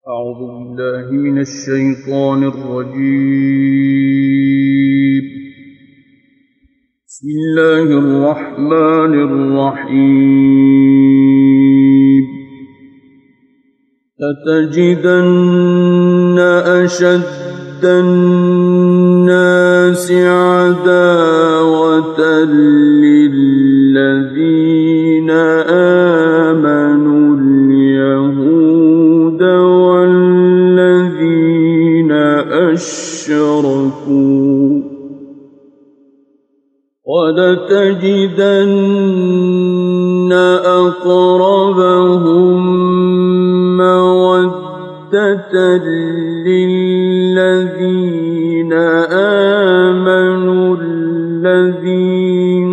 أعوذ بالله من الشيطان الرجيم. بسم الله الرحمن الرحيم. لتجدن أشد الناس عداوة للذين آمنوا اليهود والذين أشركوا ولتجدن أقربهم مودة للذين آمنوا الذين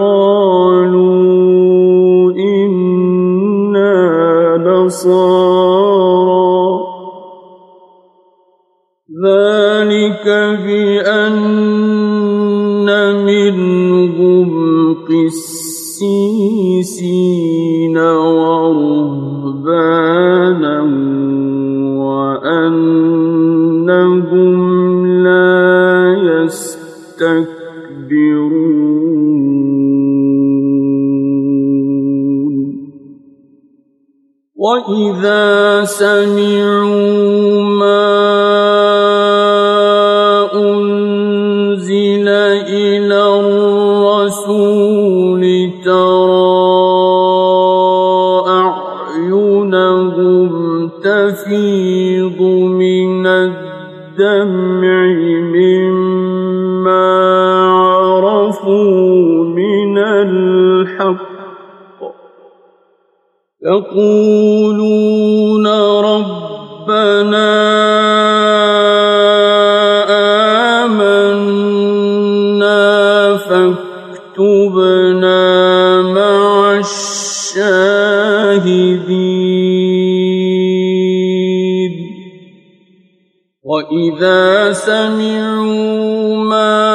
قالوا إنا نصارى ذلك بأن منهم قسيسين ورهبانا وأنهم لا يستكبرون. وإذا سمعوا ما أنزل إلى الرسول ترى أعينهم تفيض من الدمع مما عرفوا من الحق يقولون ربنا آمنا فاكتبنا مع الشاهدين. وإذا سمعوا ما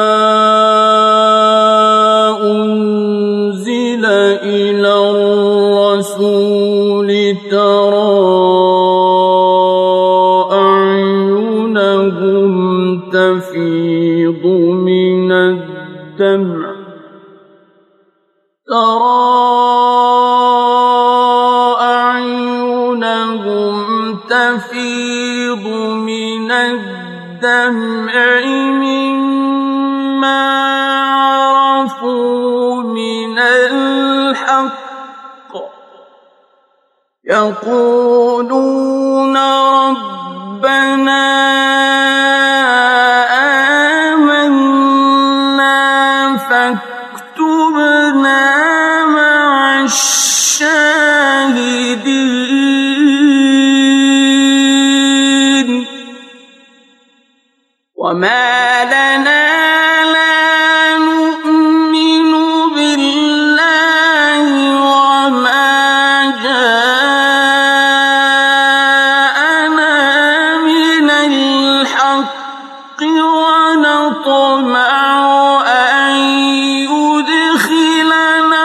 أنزل إلى الرسول ترى أعينهم تفيض من الدمع مما عرفوا من الحق يقولون ربنا آمنا فاكتبنا مع الشاهدين. وما لنا لا نؤمن بالله وما جاءنا من الحق ونطمع أن يدخلنا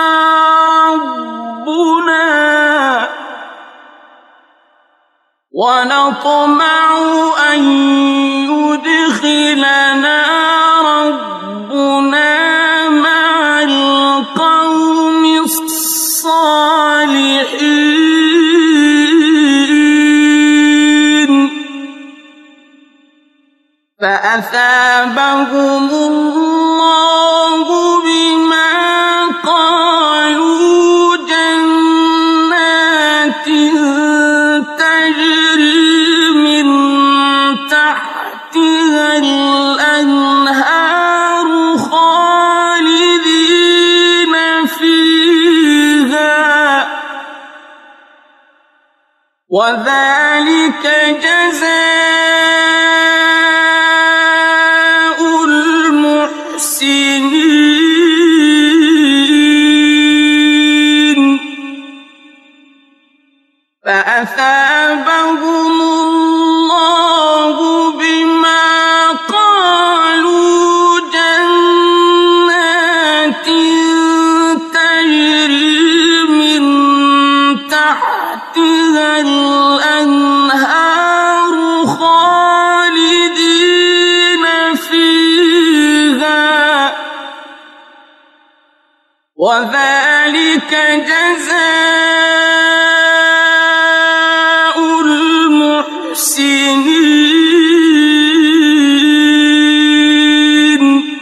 ربنا مع القوم الصالحين. فأثابهم الله بما قالوا جنات تجري من تحتها الأنهار خالدين فيها وذلك جزاء المحسنين. فأثابهم الله بما قالوا جنات تجري من تحتها الأنهار وذلك جزاء المحسنين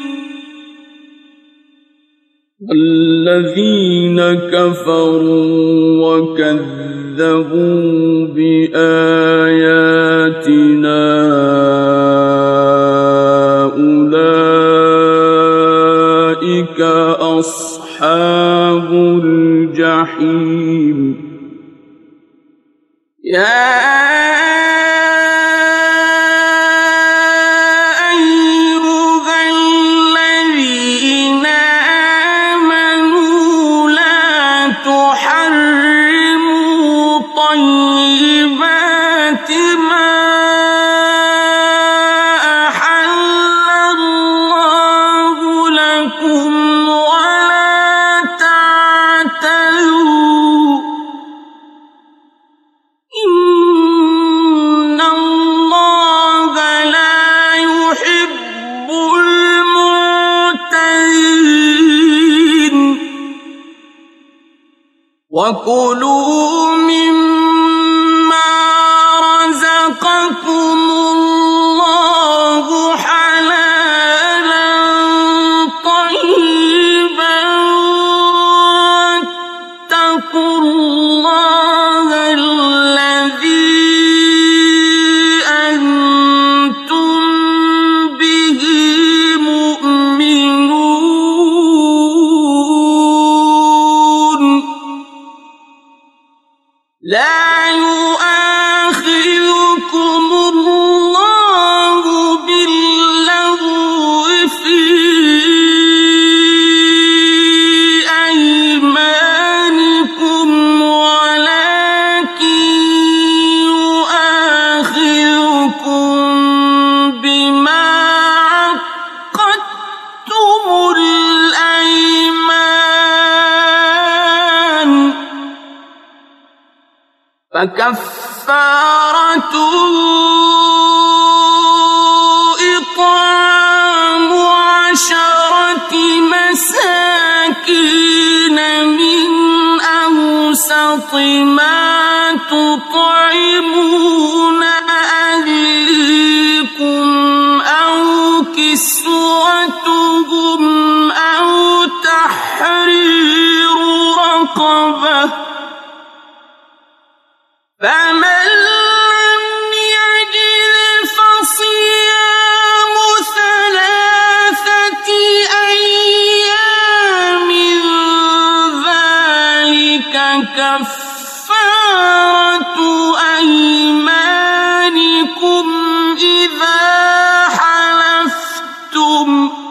والذين كفروا وكذبوا بآياتنا أولئك أصحاب الجحيم وكلوا مما رزقكم الله حلالا طيبا واتقوا الله الذي أنتم به مؤمنون لا يؤاخذكم الله باللغو في أيمانكم ولكن يؤاخذكم بما عقدتم الأيمان فكفارته إطعام 10 مساكين من أوسط ما تطعمون أهليكم أو كسوتهم أو تحرير رقبة فمن لم يجد فصيام 3 أيام ذلك كفارة أيمانكم إذا حلفتم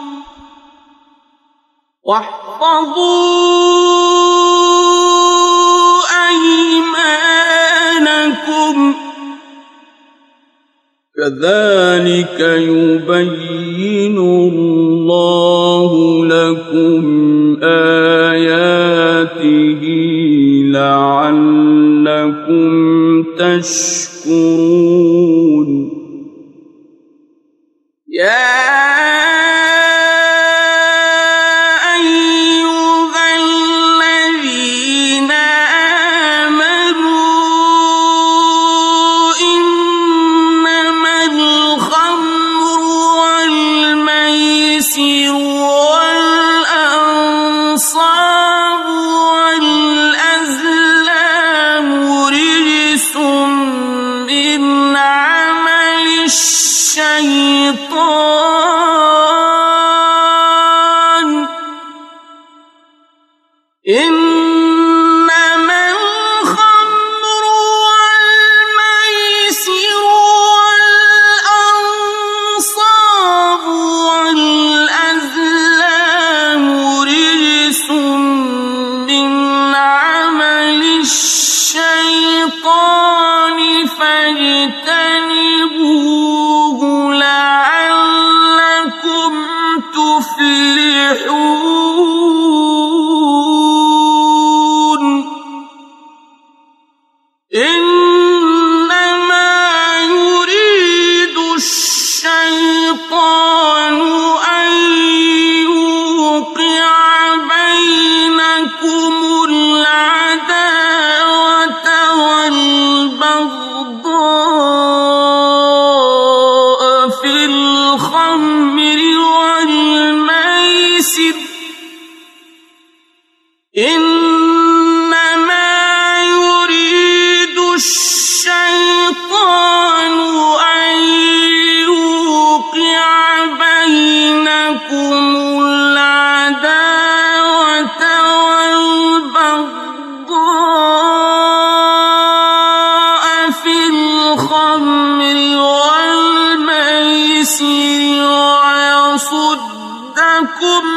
واحفظوا كذلك يبين الله لكم آياته لعلكم تشكرون إنما الخمر والميسر والأنصاب والأزلام رجس من عمل الشيطان فاجتنبوه لعلكم تفلحون إنما يريد الشيطان أن يوقع بينكم الخمر والميسر ويصدكم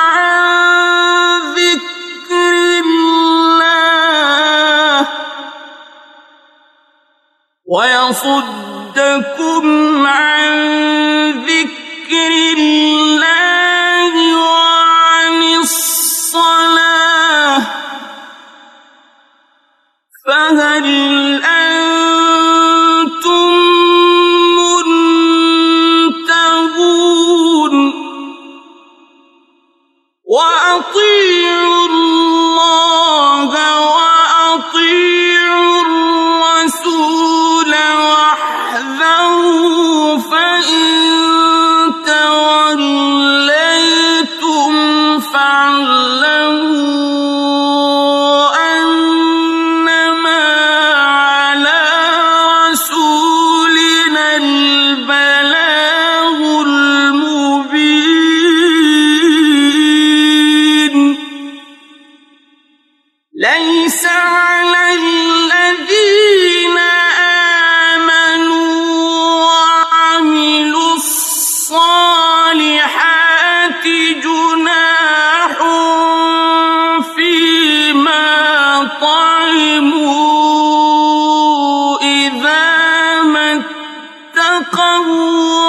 عن ذكر الله وعن الصلاة فهل أنتم منتهون وأطيعوا الله وأطيعوا الرسول واحذروا فإن توليتم فاعلموا أنما على رسولنا البلاغ المبين ليس على الذين آمنوا وعملوا الصالحات جناح فيما طعموا إذا ما اتقوا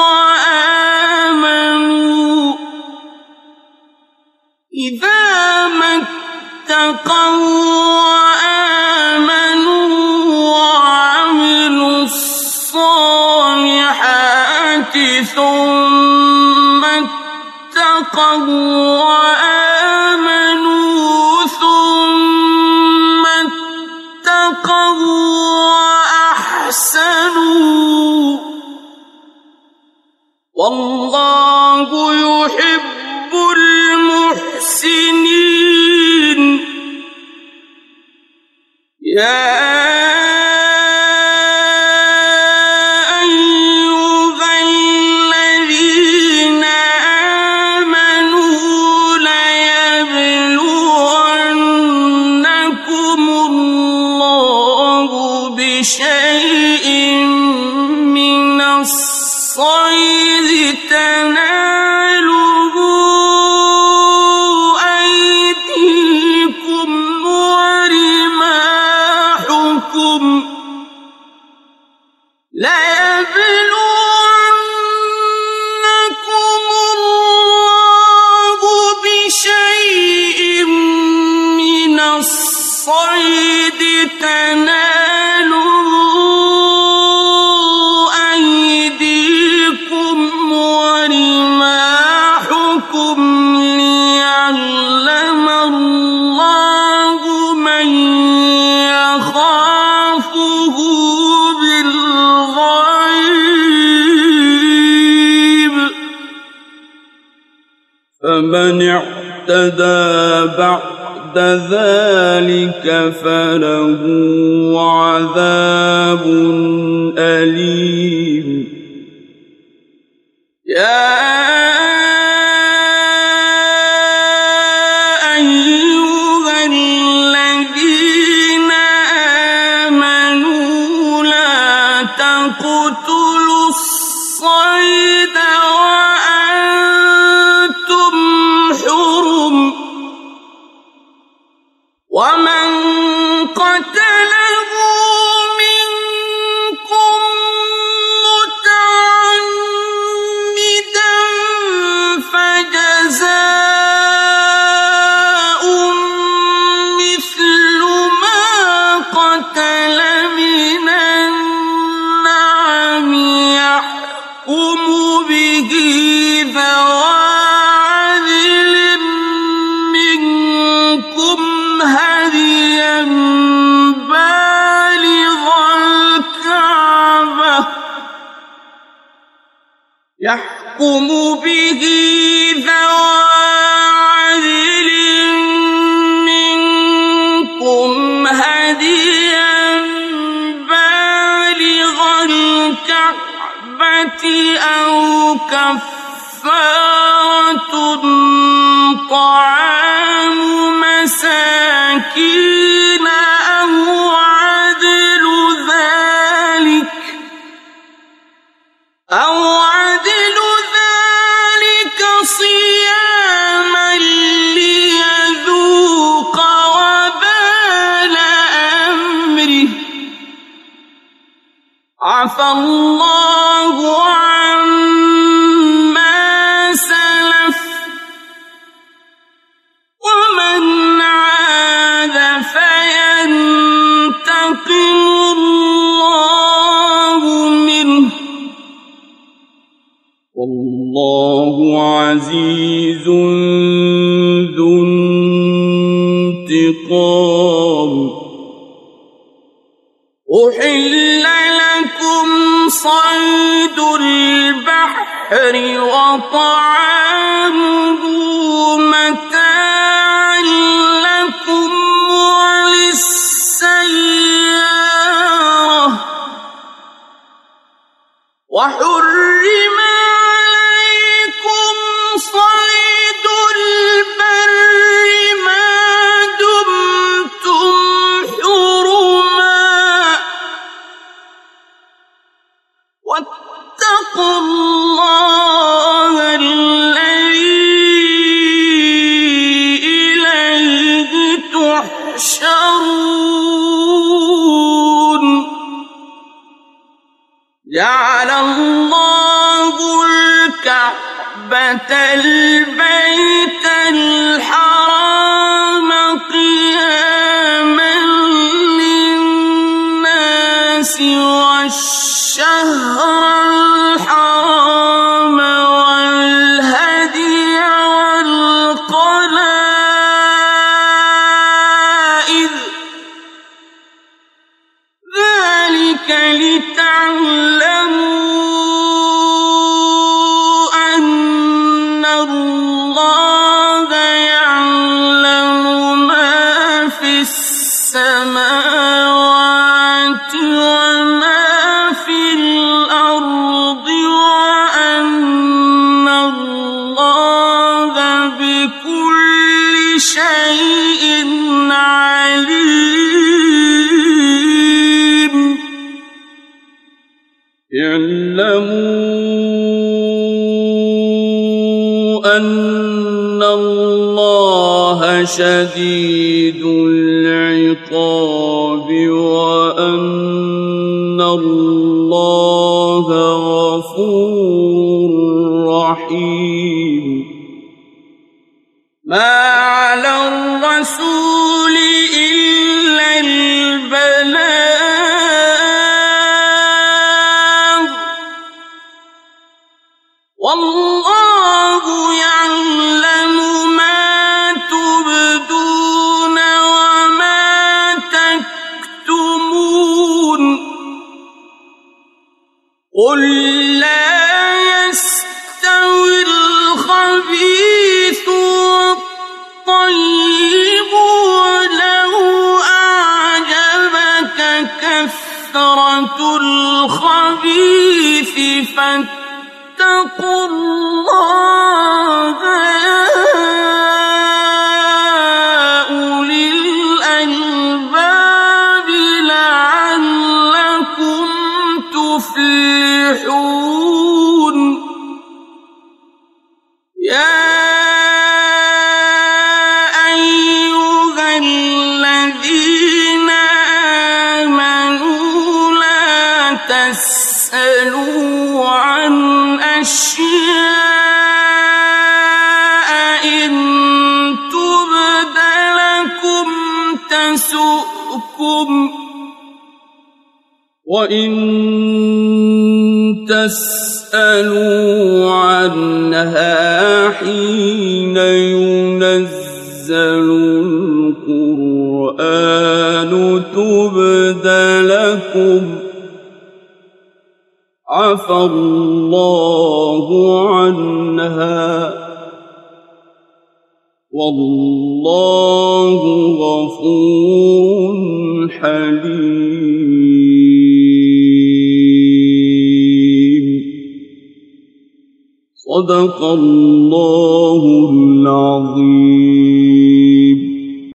وآمنوا وعملوا الصالحات ثم اتقوا وآمنوا ثم اتقوا وأحسنوا والله يحب المحسنين يا أيها الذين آمنوا ليبلونكم الله بشيء من الصيد تناله أيديكم ورماحكم ليبلونكم الله بشيء من الصيد تناله أيديكم ورماحكم ليعلم الله من يخافه بالغيب فمن اعتدى بعد ذلك فله عذاب أليم يا أيها الذين آمنوا لا تقتلوا الصيد وأنتم حرم ومن قتله منكم متعمدا فجزاء مثل ما قتل من النعم يحكم به ذوى عدل منكم هديا بالغ الكعبة يحكم به ذوى عدل منكم هديا بالغ الكعبة أو كفارة طعام مساكين أو عدل ذلك عفى الله عما سلف ومن عاد فينتقم الله منه والله عزيز ذو انتقام أحل لكم صيد البحر وطعامه متاعا لكم وللسيارة وحرم عليكم صيد البر ما دمتم حرما واتقوا الله الذي إليه تحشرون جعل الله الكعبة البيت الحرام قياما للناس والشهر الحرام والهدي والقلائد ذلك لتعلموا أن الله يعلم ما في السماوات وما في الأرض وأن الله بكل شيء عليم اعلموا أن الله شديد العقاب وأن الله غفور رحيم ما على الرسول إلا البلاغ والله يعلم ما تبدون وما تكتمون قل لا يستوي الخبيث والطيب ولو أعجبك كثرة الخبيث فاتقوا الله يا أولي الألباب لعلكم تفلحون يا أيها الذين آمنوا لا تسألوا عن أشياء إن تبد لكم تسؤكم وإن تسألوا عنها حين ينزل القرآن تبد لكم عفى الله عنها والله غفور حليم صدق الله العظيم.